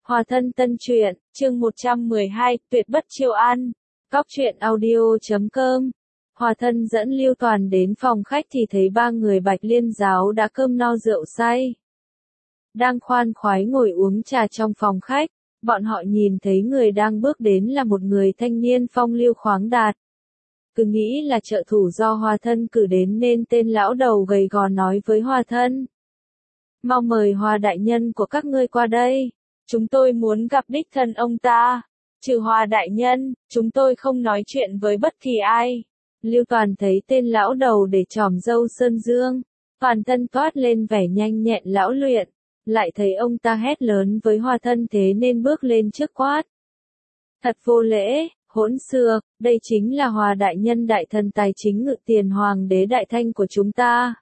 Hòa thân tân truyện, chương 112, tuyệt bất chiêu an. Cóc truyện audio.com. Hòa thân dẫn Lưu Toàn đến phòng khách thì thấy ba người Bạch Liên giáo đã cơm no rượu say. Đang khoan khoái ngồi uống trà trong phòng khách, bọn họ nhìn thấy người đang bước đến là một người thanh niên phong lưu khoáng đạt. Cứ nghĩ là trợ thủ do Hòa thân cử đến nên tên lão đầu gầy gò nói với Hòa thân. Mau mời Hòa đại nhân của các ngươi qua đây. Chúng tôi muốn gặp đích thân ông ta. Trừ Hòa đại nhân, chúng tôi không nói chuyện với bất kỳ ai. Lưu Toàn thấy tên lão đầu để tròm râu sơn dương, toàn thân toát lên vẻ nhanh nhẹn lão luyện, lại thấy ông ta hét lớn với Hòa thân thế nên bước lên trước quát. Thật vô lễ, hỗn xược, đây chính là Hòa đại nhân đại thần tài chính ngự tiền hoàng đế đại thanh của chúng ta.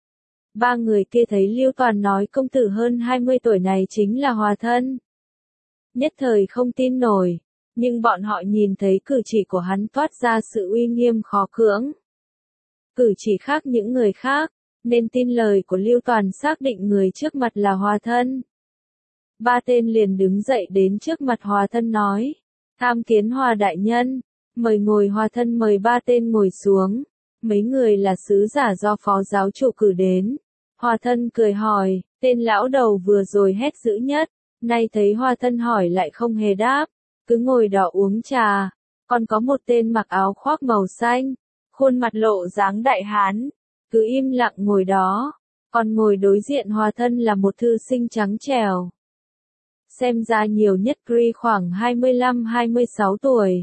Ba người kia thấy Lưu Toàn nói công tử hơn 20 tuổi này chính là Hòa thân. Nhất thời không tin nổi, nhưng bọn họ nhìn thấy cử chỉ của hắn toát ra sự uy nghiêm khó cưỡng. Cử chỉ khác những người khác, nên tin lời của Lưu Toàn xác định người trước mặt là Hòa thân. Ba tên liền đứng dậy đến trước mặt Hòa thân nói, tham kiến Hòa đại nhân, mời ngồi. Hòa thân mời ba tên ngồi xuống, mấy người là sứ giả do phó giáo chủ cử đến. Hòa thân cười hỏi, tên lão đầu vừa rồi hét dữ nhất, nay thấy Hòa thân hỏi lại không hề đáp, cứ ngồi đó uống trà. Còn có một tên mặc áo khoác màu xanh, khuôn mặt lộ dáng đại hán, cứ im lặng ngồi đó. Còn ngồi đối diện Hòa thân là một thư sinh trắng trẻo, xem ra nhiều nhất khoảng 25-26 tuổi.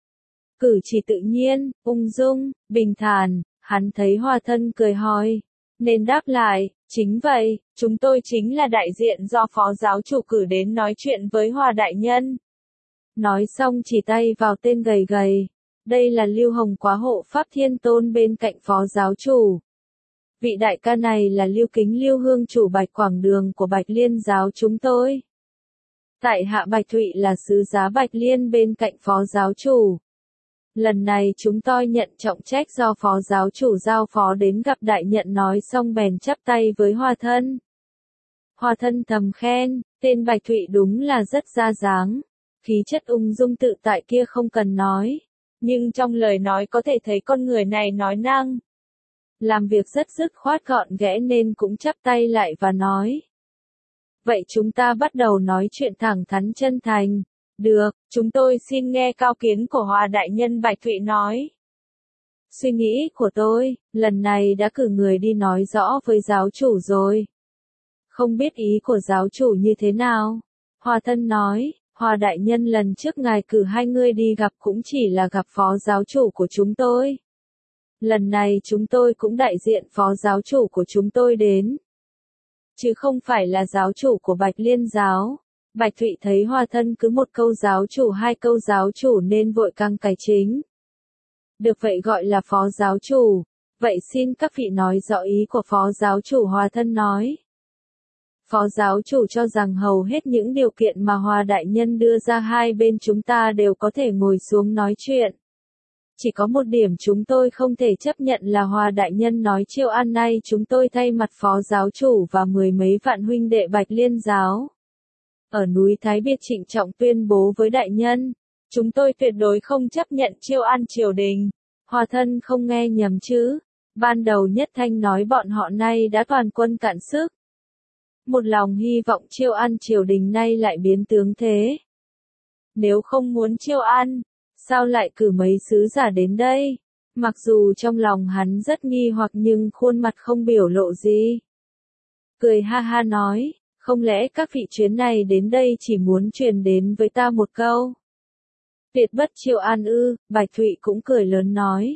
Cử chỉ tự nhiên, ung dung, bình thản, hắn thấy Hòa thân cười hỏi, nên đáp lại, chính vậy, chúng tôi chính là đại diện do phó giáo chủ cử đến nói chuyện với Hòa đại nhân. Nói xong chỉ tay vào tên gầy gầy, đây là Lưu Hồng Quá hộ pháp thiên tôn bên cạnh phó giáo chủ. Vị đại ca này là Lưu Kính Lưu Hương chủ Bạch Quảng Đường của Bạch Liên giáo chúng tôi. Tại hạ Bạch Thụy là sứ giá Bạch Liên bên cạnh phó giáo chủ. Lần này chúng tôi nhận trọng trách do phó giáo chủ giao phó đến gặp đại nhận, nói xong bèn chắp tay với Hòa thân. Hòa thân thầm khen, tên Bạch Thụy đúng là rất ra dáng, khí chất ung dung tự tại kia không cần nói, nhưng trong lời nói có thể thấy con người này nói năng. Làm việc rất dứt khoát gọn ghẽ nên cũng chắp tay lại và nói. Vậy chúng ta bắt đầu nói chuyện thẳng thắn chân thành. Được, chúng tôi xin nghe cao kiến của Hòa đại nhân. Bạch Thụy nói. Suy nghĩ của tôi, lần này đã cử người đi nói rõ với giáo chủ rồi. Không biết ý của giáo chủ như thế nào? Hòa thân nói, Hòa đại nhân lần trước ngài cử hai người đi gặp cũng chỉ là gặp phó giáo chủ của chúng tôi. Lần này chúng tôi cũng đại diện phó giáo chủ của chúng tôi đến, chứ không phải là giáo chủ của Bạch Liên giáo. Bạch Thụy thấy Hòa thân cứ một câu giáo chủ hai câu giáo chủ nên vội căng cái chính. Được vậy gọi là phó giáo chủ, vậy xin các vị nói rõ ý của phó giáo chủ. Hòa thân nói. Phó giáo chủ cho rằng hầu hết những điều kiện mà Hòa đại nhân đưa ra hai bên chúng ta đều có thể ngồi xuống nói chuyện. Chỉ có một điểm chúng tôi không thể chấp nhận là Hòa đại nhân nói chiêu an nay chúng tôi thay mặt phó giáo chủ và mười mấy vạn huynh đệ Bạch Liên giáo. Ở núi Thái Biệt trịnh trọng tuyên bố với đại nhân, chúng tôi tuyệt đối không chấp nhận chiêu an triều đình. Hòa thân không nghe nhầm chứ, ban đầu Nhất Thanh nói bọn họ nay đã toàn quân cạn sức. Một lòng hy vọng chiêu an triều đình nay lại biến tướng thế. Nếu không muốn chiêu an, sao lại cử mấy sứ giả đến đây? Mặc dù trong lòng hắn rất nghi hoặc nhưng khuôn mặt không biểu lộ gì. Cười ha ha nói, không lẽ các vị chuyến này đến đây chỉ muốn truyền đến với ta một câu? Tuyệt bất chiêu an ư? Bạch Thụy cũng cười lớn nói.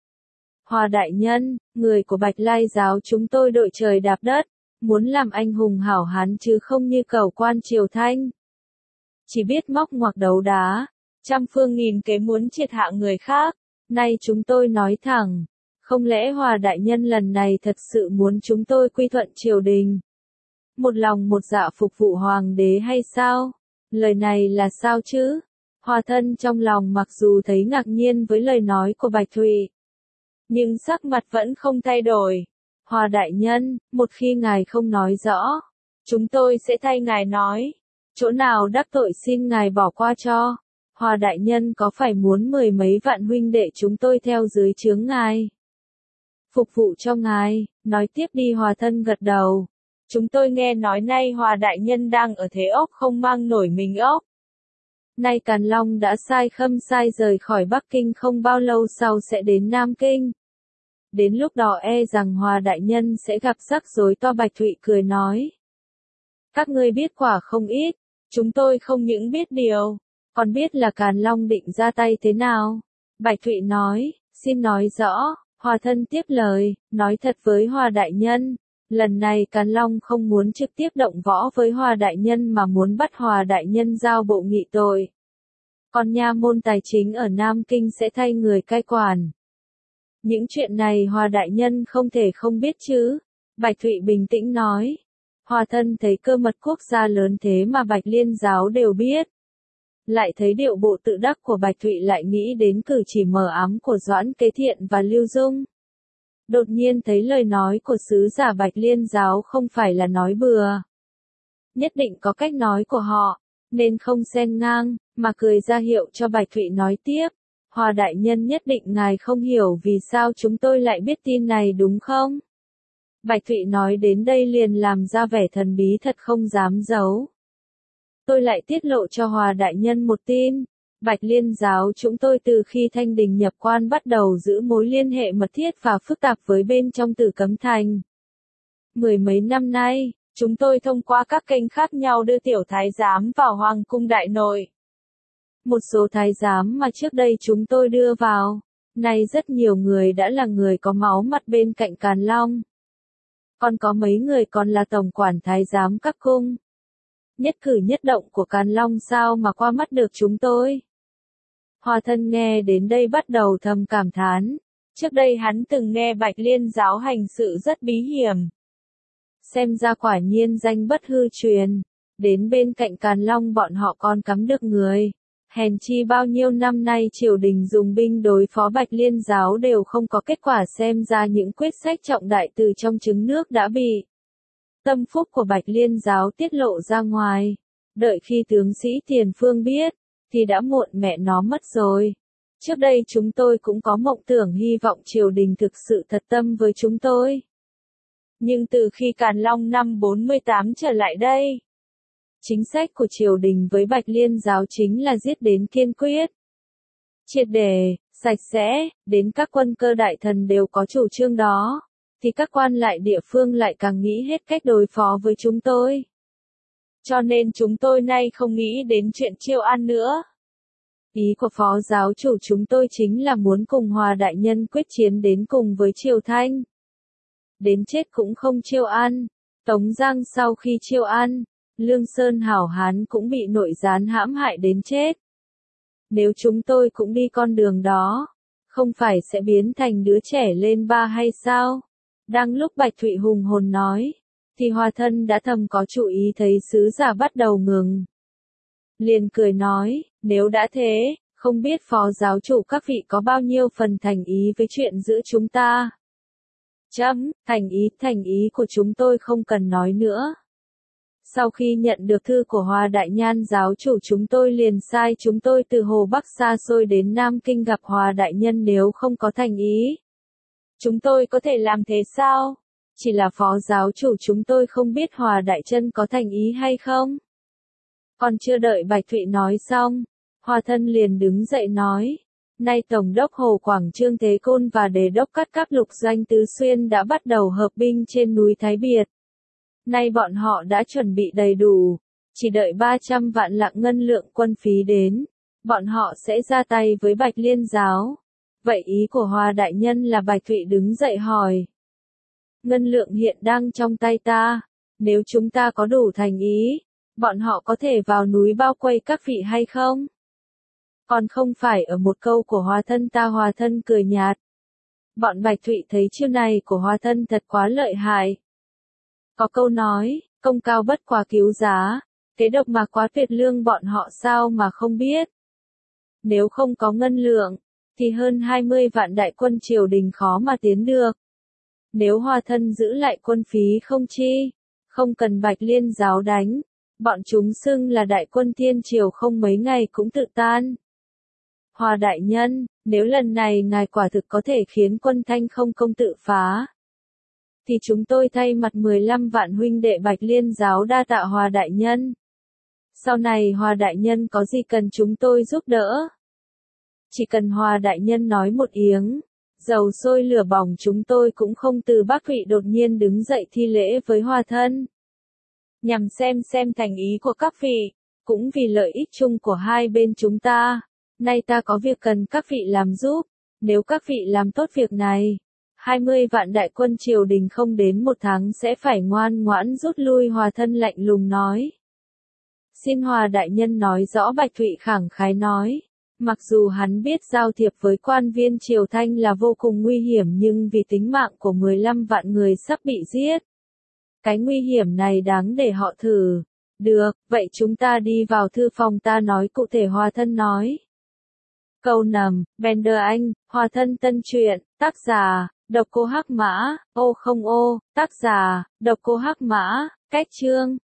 Hòa đại nhân, người của Bạch Lai giáo chúng tôi đội trời đạp đất, muốn làm anh hùng hảo hán chứ không như cầu quan triều thanh. Chỉ biết móc ngoặc đấu đá, trăm phương nghìn kế muốn triệt hạ người khác. Nay chúng tôi nói thẳng, không lẽ Hòa đại nhân lần này thật sự muốn chúng tôi quy thuận triều đình? Một lòng một dạ phục vụ hoàng đế hay sao? Lời này là sao chứ? Hòa thân trong lòng mặc dù thấy ngạc nhiên với lời nói của Bạch Thụy, nhưng sắc mặt vẫn không thay đổi. Hòa đại nhân, một khi ngài không nói rõ, chúng tôi sẽ thay ngài nói. Chỗ nào đắc tội xin ngài bỏ qua cho. Hòa đại nhân có phải muốn 10 mấy vạn huynh đệ chúng tôi theo dưới trướng ngài? Phục vụ cho ngài, nói tiếp đi. Hòa thân gật đầu. Chúng tôi nghe nói nay Hòa đại nhân đang ở Thế Ốc không mang nổi mình ốc. Nay Càn Long đã sai Khâm Sai rời khỏi Bắc Kinh không bao lâu sau sẽ đến Nam Kinh. Đến lúc đó rằng Hòa đại nhân sẽ gặp rắc rối to. Bạch Thụy cười nói. Các ngươi biết quả không ít, chúng tôi không những biết điều, còn biết là Càn Long định ra tay thế nào. Bạch Thụy nói, xin nói rõ. Hòa thân tiếp lời, nói thật với Hòa đại nhân, lần này Càn Long không muốn trực tiếp động võ với Hòa đại nhân mà muốn bắt Hòa đại nhân giao bộ nghị tội. Còn nha môn tài chính ở Nam Kinh sẽ thay người cai quản. Những chuyện này Hòa đại nhân không thể không biết chứ. Bạch Thụy bình tĩnh nói. Hòa thân thấy cơ mật quốc gia lớn thế mà Bạch Liên giáo đều biết. Lại thấy điệu bộ tự đắc của Bạch Thụy, lại nghĩ đến cử chỉ mờ ám của Doãn Kế Thiện và Lưu Dung. Đột nhiên thấy lời nói của sứ giả Bạch Liên giáo không phải là nói bừa. Nhất định có cách nói của họ, nên không xen ngang, mà cười ra hiệu cho Bạch Thụy nói tiếp. Hòa đại nhân nhất định ngài không hiểu vì sao chúng tôi lại biết tin này đúng không? Bạch Thụy nói đến đây liền làm ra vẻ thần bí thật không dám giấu. Tôi lại tiết lộ cho Hòa đại nhân một tin. Bạch Liên giáo chúng tôi từ khi Thanh Đình nhập quan bắt đầu giữ mối liên hệ mật thiết và phức tạp với bên trong Tử Cấm Thành. 10 mấy năm nay, chúng tôi thông qua các kênh khác nhau đưa tiểu thái giám vào Hoàng cung đại nội. Một số thái giám mà trước đây chúng tôi đưa vào, nay rất nhiều người đã là người có máu mặt bên cạnh Càn Long. Còn có mấy người còn là tổng quản thái giám các cung. Nhất cử nhất động của Càn Long sao mà qua mắt được chúng tôi. Hòa thân nghe đến đây bắt đầu thầm cảm thán. Trước đây hắn từng nghe Bạch Liên giáo hành sự rất bí hiểm. Xem ra quả nhiên danh bất hư truyền. Đến bên cạnh Càn Long bọn họ còn cắm được người. Hèn chi bao nhiêu năm nay triều đình dùng binh đối phó Bạch Liên giáo đều không có kết quả, xem ra những quyết sách trọng đại từ trong trứng nước đã bị tâm phúc của Bạch Liên giáo tiết lộ ra ngoài. Đợi khi tướng sĩ Tiền Phương biết, thì đã muộn mẹ nó mất rồi. Trước đây chúng tôi cũng có mộng tưởng hy vọng triều đình thực sự thật tâm với chúng tôi. Nhưng từ khi Càn Long năm 48 trở lại đây, chính sách của triều đình với Bạch Liên giáo chính là giết đến kiên quyết. Triệt để, sạch sẽ, đến các quân cơ đại thần đều có chủ trương đó, thì các quan lại địa phương lại càng nghĩ hết cách đối phó với chúng tôi. Cho nên chúng tôi nay không nghĩ đến chuyện chiêu an nữa. Ý của phó giáo chủ chúng tôi chính là muốn cùng Hòa đại nhân quyết chiến đến cùng với Triều Thanh. Đến chết cũng không chiêu an. Tống Giang sau khi chiêu an, Lương Sơn hảo hán cũng bị nội gián hãm hại đến chết. Nếu chúng tôi cũng đi con đường đó, không phải sẽ biến thành đứa trẻ lên ba hay sao? Đang lúc Bạch Thụy hùng hồn nói, thì Hòa thân đã thầm có chủ ý thấy sứ giả bắt đầu ngừng. Liền cười nói, nếu đã thế, không biết phó giáo chủ các vị có bao nhiêu phần thành ý với chuyện giữa chúng ta? Thành ý của chúng tôi không cần nói nữa. Sau khi nhận được thư của Hòa đại nhan giáo chủ chúng tôi liền sai chúng tôi từ Hồ Bắc xa xôi đến Nam Kinh gặp Hòa đại nhân, nếu không có thành ý. Chúng tôi có thể làm thế sao? Chỉ là phó giáo chủ chúng tôi không biết Hòa đại chân có thành ý hay không? Còn chưa đợi Bạch Thụy nói xong, Hòa thân liền đứng dậy nói. Nay Tổng đốc Hồ Quảng Trương Thế Côn và Đề đốc Cát Cáp Lục Doanh Tứ Xuyên đã bắt đầu hợp binh trên núi Thái Biệt. Nay bọn họ đã chuẩn bị đầy đủ, chỉ đợi 300 vạn lạng ngân lượng quân phí đến, bọn họ sẽ ra tay với Bạch Liên giáo. Vậy ý của Hòa đại nhân là? Bạch Thụy đứng dậy hỏi. Ngân lượng hiện đang trong tay ta, nếu chúng ta có đủ thành ý, bọn họ có thể vào núi bao quây các vị hay không? Còn không phải ở một câu của Hòa thân ta? Hòa thân cười nhạt. Bọn Bạch Thụy thấy chiêu này của Hòa thân thật quá lợi hại. Có câu nói, công cao bất quá cứu giá, kế độc mà quá tuyệt lương, bọn họ sao mà không biết. Nếu không có ngân lượng, thì hơn 20 vạn đại quân triều đình khó mà tiến được. Nếu Hòa thân giữ lại quân phí không chi, không cần Bạch Liên giáo đánh, Bọn chúng xưng là đại quân thiên triều không mấy ngày cũng tự tan. Hòa đại nhân, nếu lần này ngài quả thực có thể khiến quân Thanh không công tự phá, thì chúng tôi thay mặt 15 vạn huynh đệ Bạch Liên giáo đa tạ Hòa đại nhân. Sau này Hòa đại nhân có gì cần chúng tôi giúp đỡ, chỉ cần Hòa đại nhân nói một tiếng, dầu sôi lửa bỏng chúng tôi cũng không từ Bắc vị đột nhiên đứng dậy thi lễ với Hòa thân. Nhằm xem thành ý của các vị, cũng vì lợi ích chung của hai bên chúng ta, nay ta có việc cần các vị làm giúp, nếu các vị làm tốt việc này, 20 vạn đại quân triều đình không đến một tháng sẽ phải ngoan ngoãn rút lui. Hòa thân lạnh lùng nói. Xin Hòa đại nhân nói rõ. Bạch Thụy khẳng khái nói. Mặc dù hắn biết giao thiệp với quan viên triều Thanh là vô cùng nguy hiểm nhưng vì tính mạng của 15 vạn người sắp bị giết, cái nguy hiểm này đáng để họ thử. Được, vậy chúng ta đi vào thư phòng ta nói cụ thể. Hòa thân nói. Câu nằm, Bender Anh, Hòa thân tân truyện, tác giả, Độc Cô Hắc Mã, ô không ô, tác giả, Độc Cô Hắc Mã, cách chương.